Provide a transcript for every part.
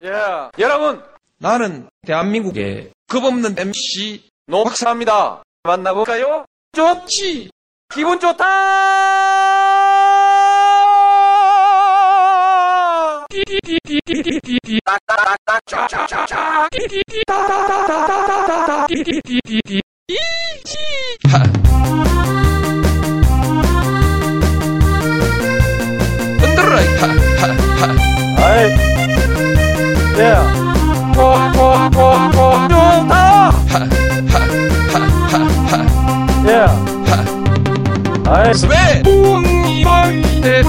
여러분, 나는 대한민국의 겁없는 MC 노박사입니다. 만나볼까요? 좋지. 기분 좋다. 흔들어라. 아이, 좋다. 아이, 스웨 웅이방이대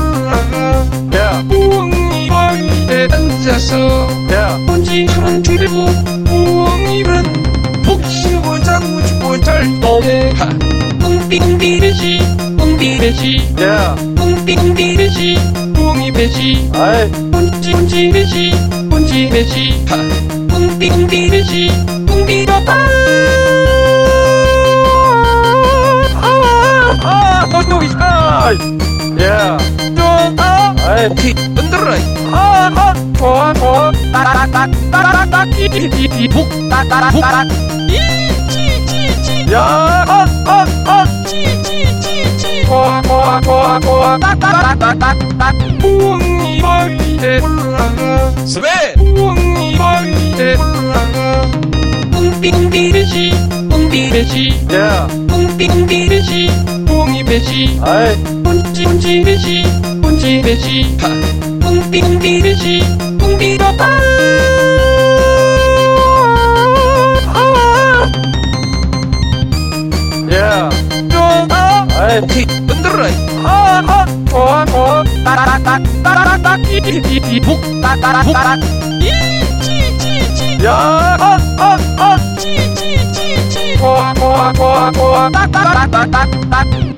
웅이방이대 앉아서 본진은 줄이고 웅이는 복수고 장구치고 잘도해 웅비웅비래시 웅비래시 웅비웅비래시 웅이배시 아이, 본진배시 본진배시 웅비웅비래시 웅비로다 좋다. 아이, 오케이 흔들어라. 좋아. 따라따따따따따 북 따라따라 이지지지 야, 지지지지 좋아 따따따따따 웅이방이대 스베 웅이방이대 웅비웅비래시 웅비래시 웅비웅비래시 웅이배시 아이, 본진배시 본진배시 웅비웅비래시 웅비로다 좋다. 아이, 오케이 흔들어라. 좋아. 따라따따따따 북 따라따라 이지지지 야, 지지지지 좋아 따따따따따